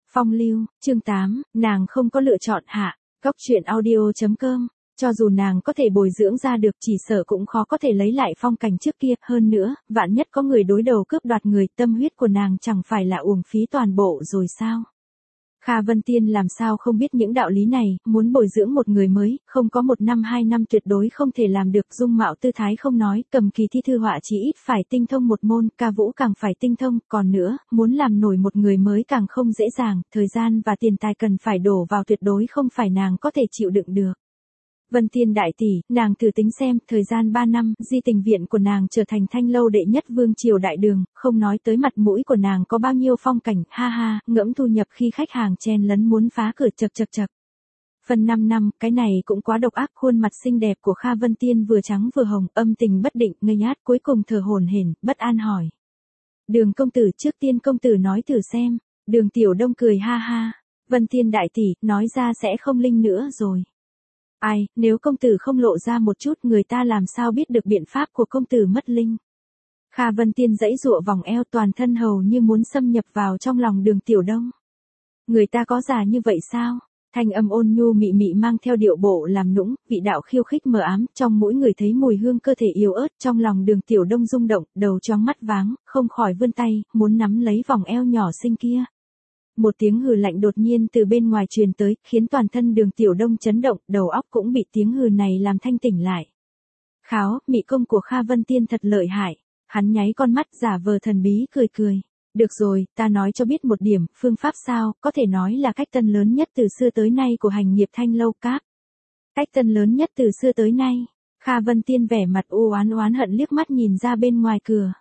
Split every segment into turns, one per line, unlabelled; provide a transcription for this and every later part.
Phong lưu, chương 8, nàng không có lựa chọn hạ. Góc truyện audio.com. Cho dù nàng có thể bồi dưỡng ra được chỉ sợ cũng khó có thể lấy lại phong cảnh trước kia. Hơn nữa, vạn nhất có người đối đầu cướp đoạt người, tâm huyết của nàng chẳng phải là uổng phí toàn bộ rồi sao? Kha Vân Tiên làm sao không biết những đạo lý này, muốn bồi dưỡng một người mới, không có 1 năm 2 năm tuyệt đối không thể làm được. Dung mạo tư thái không nói, cầm kỳ thi thư họa chỉ ít phải tinh thông một môn, ca vũ càng phải tinh thông, còn nữa, muốn làm nổi một người mới càng không dễ dàng, thời gian và tiền tài cần phải đổ vào tuyệt đối không phải nàng có thể chịu đựng được. Vân Tiên đại tỷ, nàng thử tính xem, thời gian 3 năm, di tình viện của nàng trở thành thanh lâu đệ nhất vương triều đại đường, không nói tới mặt mũi của nàng có bao nhiêu phong cảnh, ha ha, ngẫm thu nhập khi khách hàng chen lấn muốn phá cửa chật chật chật. Phần 5 năm, cái này cũng quá độc ác. Khuôn mặt xinh đẹp của Kha Vân Tiên vừa trắng vừa hồng, âm tình bất định, ngây ngát, cuối cùng thở hổn hển, bất an hỏi. Đường công tử, trước tiên công tử nói thử xem. Đường Tiểu Đông cười ha ha. Vân Tiên đại tỷ, nói ra sẽ không linh nữa rồi. Ai, nếu công tử không lộ ra một chút, người ta làm sao biết được biện pháp của công tử mất linh. Kha Vân Tiên giãy giụa vòng eo, toàn thân hầu như muốn xâm nhập vào trong lòng Đường Tiểu Đông. Người ta có già như vậy sao? Thanh âm ôn nhu mị mị mang theo điệu bộ làm nũng, vị đạo khiêu khích mờ ám, trong mỗi người thấy mùi hương cơ thể yếu ớt, trong lòng Đường Tiểu Đông rung động, đầu choáng mắt váng, không khỏi vươn tay, muốn nắm lấy vòng eo nhỏ xinh kia. Một tiếng hừ lạnh đột nhiên từ bên ngoài truyền tới, khiến toàn thân Đường Tiểu Đông chấn động, đầu óc cũng bị tiếng hừ này làm thanh tỉnh lại. Kháo, mị công của Kha Vân Tiên thật lợi hại. Hắn nháy con mắt giả vờ thần bí cười cười. Được rồi, ta nói cho biết một điểm, phương pháp sao, có thể nói là cách tân lớn nhất từ xưa tới nay của hành nghiệp thanh lâu cáp. Cách tân lớn nhất từ xưa tới nay. Kha Vân Tiên vẻ mặt u oán hận liếc mắt nhìn ra bên ngoài cửa.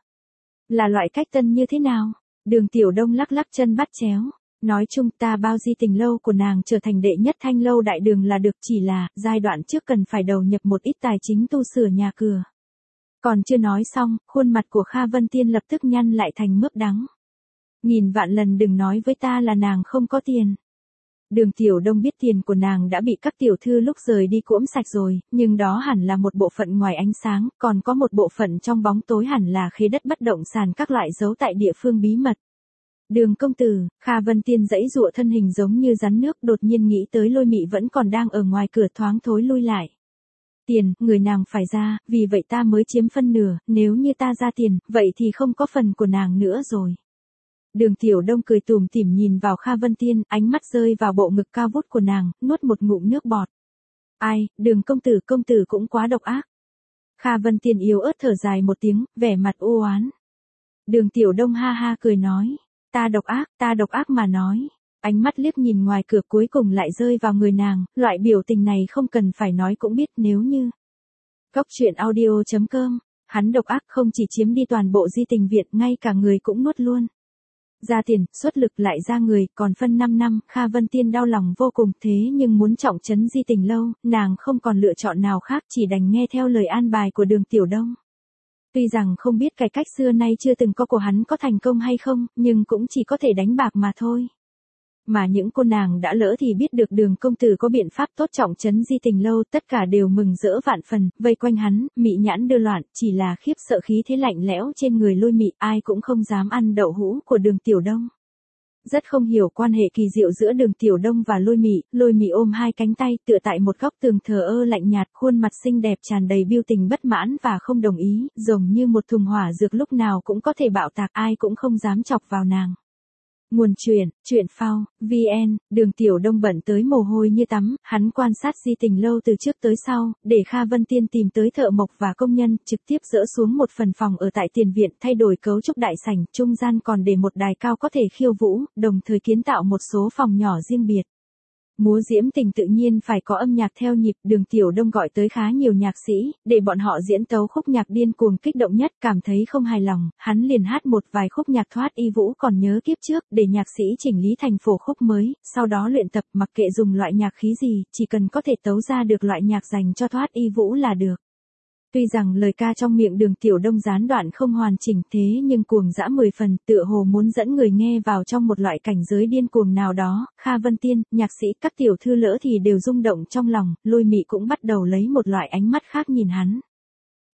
Là loại cách tân như thế nào? Đường Tiểu Đông lắc lắc chân bắt chéo. Nói chung ta bao di tình lâu của nàng trở thành đệ nhất thanh lâu đại đường là được, chỉ là, giai đoạn trước cần phải đầu nhập một ít tài chính tu sửa nhà cửa. Còn chưa nói xong, khuôn mặt của Kha Vân Tiên lập tức nhăn lại thành mướp đắng. Nghìn vạn lần đừng nói với ta là nàng không có tiền. Đường Tiểu Đông biết tiền của nàng đã bị các tiểu thư lúc rời đi cũm sạch rồi, nhưng đó hẳn là một bộ phận ngoài ánh sáng, còn có một bộ phận trong bóng tối hẳn là khế đất bất động sản các loại giấu tại địa phương bí mật. Đường công tử, Kha Vân Tiên giãy giụa thân hình giống như rắn nước, đột nhiên nghĩ tới Lôi Mị vẫn còn đang ở ngoài cửa, thoáng thối lui lại. Tiền, người nàng phải ra, vì vậy ta mới chiếm phân nửa, nếu như ta ra tiền, vậy thì không có phần của nàng nữa rồi. Đường Tiểu Đông cười tủm tỉm nhìn vào Kha Vân Tiên, ánh mắt rơi vào bộ ngực cao vút của nàng, nuốt một ngụm nước bọt. Ai, Đường công tử cũng quá độc ác. Kha Vân Tiên yếu ớt thở dài một tiếng, vẻ mặt u oán. Đường Tiểu Đông ha ha cười nói. Ta độc ác mà nói. Ánh mắt liếc nhìn ngoài cửa cuối cùng lại rơi vào người nàng, loại biểu tình này không cần phải nói cũng biết nếu như. Góc truyện audio.com, hắn độc ác không chỉ chiếm đi toàn bộ di tình viện, ngay cả người cũng nuốt luôn. Ra tiền, xuất lực lại ra người, còn phân 5 năm, Kha Vân Tiên đau lòng vô cùng, thế nhưng muốn trọng trấn di tình lâu, nàng không còn lựa chọn nào khác, chỉ đành nghe theo lời an bài của Đường Tiểu Đông. Tuy rằng không biết cải cách xưa nay chưa từng có của hắn có thành công hay không, nhưng cũng chỉ có thể đánh bạc mà thôi. Mà những cô nàng đã lỡ thì biết được Đường công tử có biện pháp tốt trọng trấn di tình lâu, tất cả đều mừng rỡ vạn phần, vây quanh hắn, mị nhãn đưa loạn, chỉ là khiếp sợ khí thế lạnh lẽo trên người Lôi Mị, ai cũng không dám ăn đậu hũ của Đường Tiểu Đông. Rất không hiểu quan hệ kỳ diệu giữa Đường Tiểu Đông và Lôi Mị ôm hai cánh tay tựa tại một góc tường thờ ơ lạnh nhạt, khuôn mặt xinh đẹp tràn đầy biểu tình bất mãn và không đồng ý, giống như một thùng hỏa dược lúc nào cũng có thể bạo tạc, ai cũng không dám chọc vào nàng. Nguồn truyện phao, VN, Đường Tiểu Đông bận tới mồ hôi như tắm, hắn quan sát di tình lâu từ trước tới sau, để Kha Vân Tiên tìm tới thợ mộc và công nhân, trực tiếp dỡ xuống một phần phòng ở tại tiền viện, thay đổi cấu trúc đại sảnh, trung gian còn để một đài cao có thể khiêu vũ, đồng thời kiến tạo một số phòng nhỏ riêng biệt. Múa diễm tình tự nhiên phải có âm nhạc theo nhịp, Đường Tiểu Đông gọi tới khá nhiều nhạc sĩ, để bọn họ diễn tấu khúc nhạc điên cuồng kích động nhất, cảm thấy không hài lòng, hắn liền hát một vài khúc nhạc Thoát Y Vũ còn nhớ kiếp trước, để nhạc sĩ chỉnh lý thành phổ khúc mới, sau đó luyện tập, mặc kệ dùng loại nhạc khí gì, chỉ cần có thể tấu ra được loại nhạc dành cho Thoát Y Vũ là được. Tuy rằng lời ca trong miệng Đường Tiểu Đông gián đoạn không hoàn chỉnh, thế nhưng cuồng dã 10 phần, tựa hồ muốn dẫn người nghe vào trong một loại cảnh giới điên cuồng nào đó. Kha Vân Tiên, nhạc sĩ, các tiểu thư lỡ thì đều rung động trong lòng, Lôi Mị cũng bắt đầu lấy một loại ánh mắt khác nhìn hắn.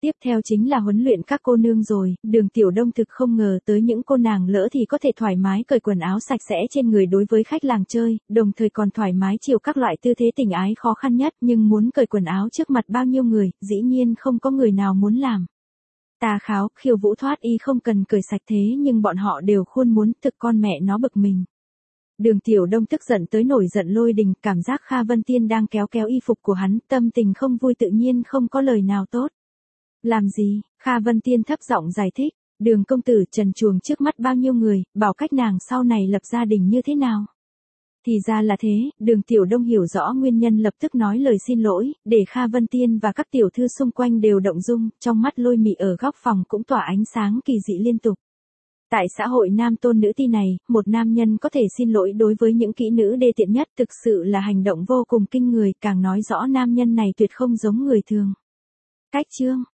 Tiếp theo chính là huấn luyện các cô nương rồi, Đường Tiểu Đông thực không ngờ tới những cô nàng lỡ thì có thể thoải mái cởi quần áo sạch sẽ trên người đối với khách làng chơi, đồng thời còn thoải mái chịu các loại tư thế tình ái khó khăn nhất, nhưng muốn cởi quần áo trước mặt bao nhiêu người, dĩ nhiên không có người nào muốn làm. Tà Kháo, Khiêu Vũ thoát y không cần cởi sạch thế nhưng bọn họ đều khuôn muốn, thực con mẹ nó bực mình. Đường Tiểu Đông tức giận tới nổi giận lôi đình, cảm giác Kha Vân Tiên đang kéo kéo y phục của hắn, tâm tình không vui tự nhiên không có lời nào tốt. Làm gì? Kha Vân Tiên thấp giọng giải thích, Đường công tử trần truồng trước mắt bao nhiêu người, bảo cách nàng sau này lập gia đình như thế nào. Thì ra là thế, Đường Tiểu Đông hiểu rõ nguyên nhân lập tức nói lời xin lỗi, để Kha Vân Tiên và các tiểu thư xung quanh đều động dung, trong mắt Lôi Mị ở góc phòng cũng tỏa ánh sáng kỳ dị liên tục. Tại xã hội nam tôn nữ ti này, một nam nhân có thể xin lỗi đối với những kỹ nữ đê tiện nhất thực sự là hành động vô cùng kinh người, càng nói rõ nam nhân này tuyệt không giống người thường. Cách chương